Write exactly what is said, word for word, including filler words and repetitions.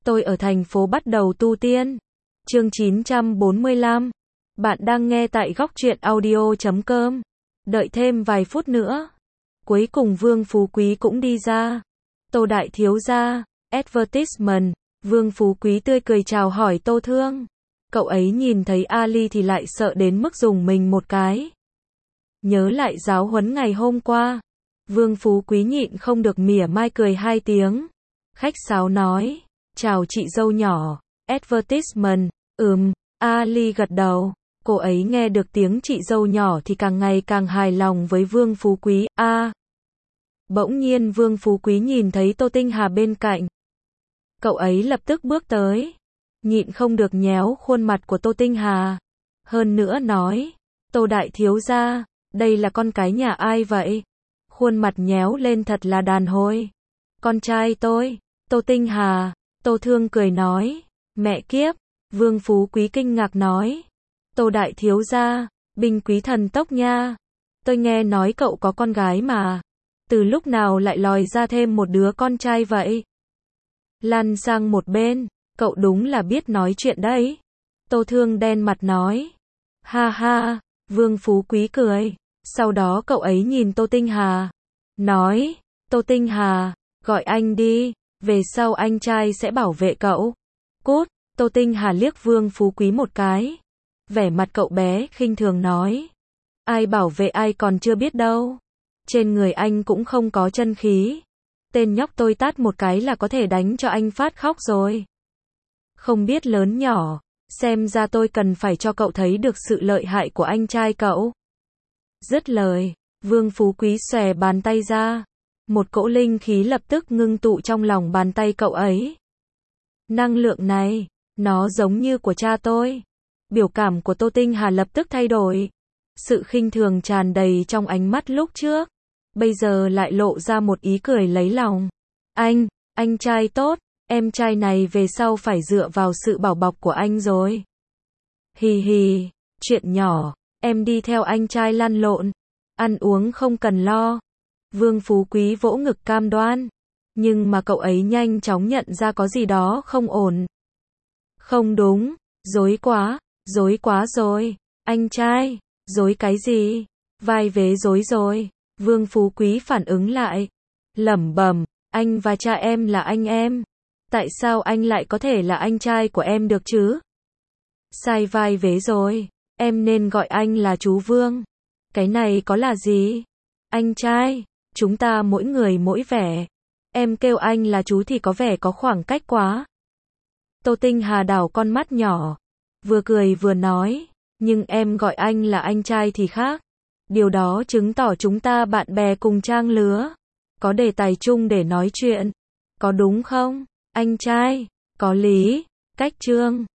Tôi ở thành phố bắt đầu tu tiên. Chương chín trăm bốn mươi lăm. Bạn đang nghe tại góc truyện audio chấm com. Đợi thêm vài phút nữa. Cuối cùng Vương Phú Quý cũng đi ra. Tô đại thiếu gia, advertisement. Vương Phú Quý tươi cười chào hỏi Tô Thương. Cậu ấy nhìn thấy Ali thì lại sợ đến mức dùng mình một cái. Nhớ lại giáo huấn ngày hôm qua. Vương Phú Quý nhịn không được mỉa mai cười hai tiếng. Khách sáo nói, chào chị dâu nhỏ, advertisement, ừm, Ali gật đầu. Cô ấy nghe được tiếng chị dâu nhỏ thì càng ngày càng hài lòng với Vương Phú Quý. A. À. Bỗng nhiên Vương Phú Quý nhìn thấy Tô Tinh Hà bên cạnh. Cậu ấy lập tức bước tới, nhịn không được nhéo khuôn mặt của Tô Tinh Hà. Hơn nữa nói, Tô đại thiếu gia, đây là con cái nhà ai vậy? Khuôn mặt nhéo lên thật là đàn hồi. Con trai tôi, Tô Tinh Hà. Tô Thương cười nói, mẹ kiếp. Vương Phú Quý kinh ngạc nói, Tô đại thiếu gia, binh quý thần tốc nha. Tôi nghe nói cậu có con gái mà. Từ lúc nào lại lòi ra thêm một đứa con trai vậy? Lăn sang một bên, cậu đúng là biết nói chuyện đấy. Tô Thương đen mặt nói, ha ha. Vương Phú Quý cười. Sau đó cậu ấy nhìn Tô Tinh Hà, nói, Tô Tinh Hà, gọi anh đi, về sau anh trai sẽ bảo vệ cậu. Cút. Tô Tinh Hà liếc Vương Phú Quý một cái. Vẻ mặt cậu bé khinh thường nói, ai bảo vệ ai còn chưa biết đâu. Trên người anh cũng không có chân khí. Tên nhóc tôi tát một cái là có thể đánh cho anh phát khóc rồi. Không biết lớn nhỏ, xem ra tôi cần phải cho cậu thấy được sự lợi hại của anh trai cậu. Dứt lời, Vương Phú Quý xòe bàn tay ra. Một cỗ linh khí lập tức ngưng tụ trong lòng bàn tay cậu ấy. Năng lượng này, nó giống như của cha tôi. Biểu cảm của Tô Tinh Hà lập tức thay đổi. Sự khinh thường tràn đầy trong ánh mắt lúc trước, bây giờ lại lộ ra một ý cười lấy lòng. Anh, anh trai tốt, em trai này về sau phải dựa vào sự bảo bọc của anh rồi. Hì hì, chuyện nhỏ, em đi theo anh trai lăn lộn, ăn uống không cần lo. Vương Phú Quý vỗ ngực cam đoan, nhưng mà cậu ấy nhanh chóng nhận ra có gì đó không ổn. Không đúng, dối quá, dối quá rồi, anh trai, dối cái gì? Vai vế dối rồi. Vương Phú Quý phản ứng lại, lẩm bẩm, anh và cha em là anh em. Tại sao anh lại có thể là anh trai của em được chứ? Sai vai vế rồi, em nên gọi anh là chú Vương. Cái này có là gì? Anh trai, chúng ta mỗi người mỗi vẻ. Em kêu anh là chú thì có vẻ có khoảng cách quá. Tô Tinh Hà đảo con mắt nhỏ, vừa cười vừa nói, nhưng em gọi anh là anh trai thì khác. Điều đó chứng tỏ chúng ta bạn bè cùng trang lứa, có đề tài chung để nói chuyện, có đúng không, anh trai? Có lý, cách trương.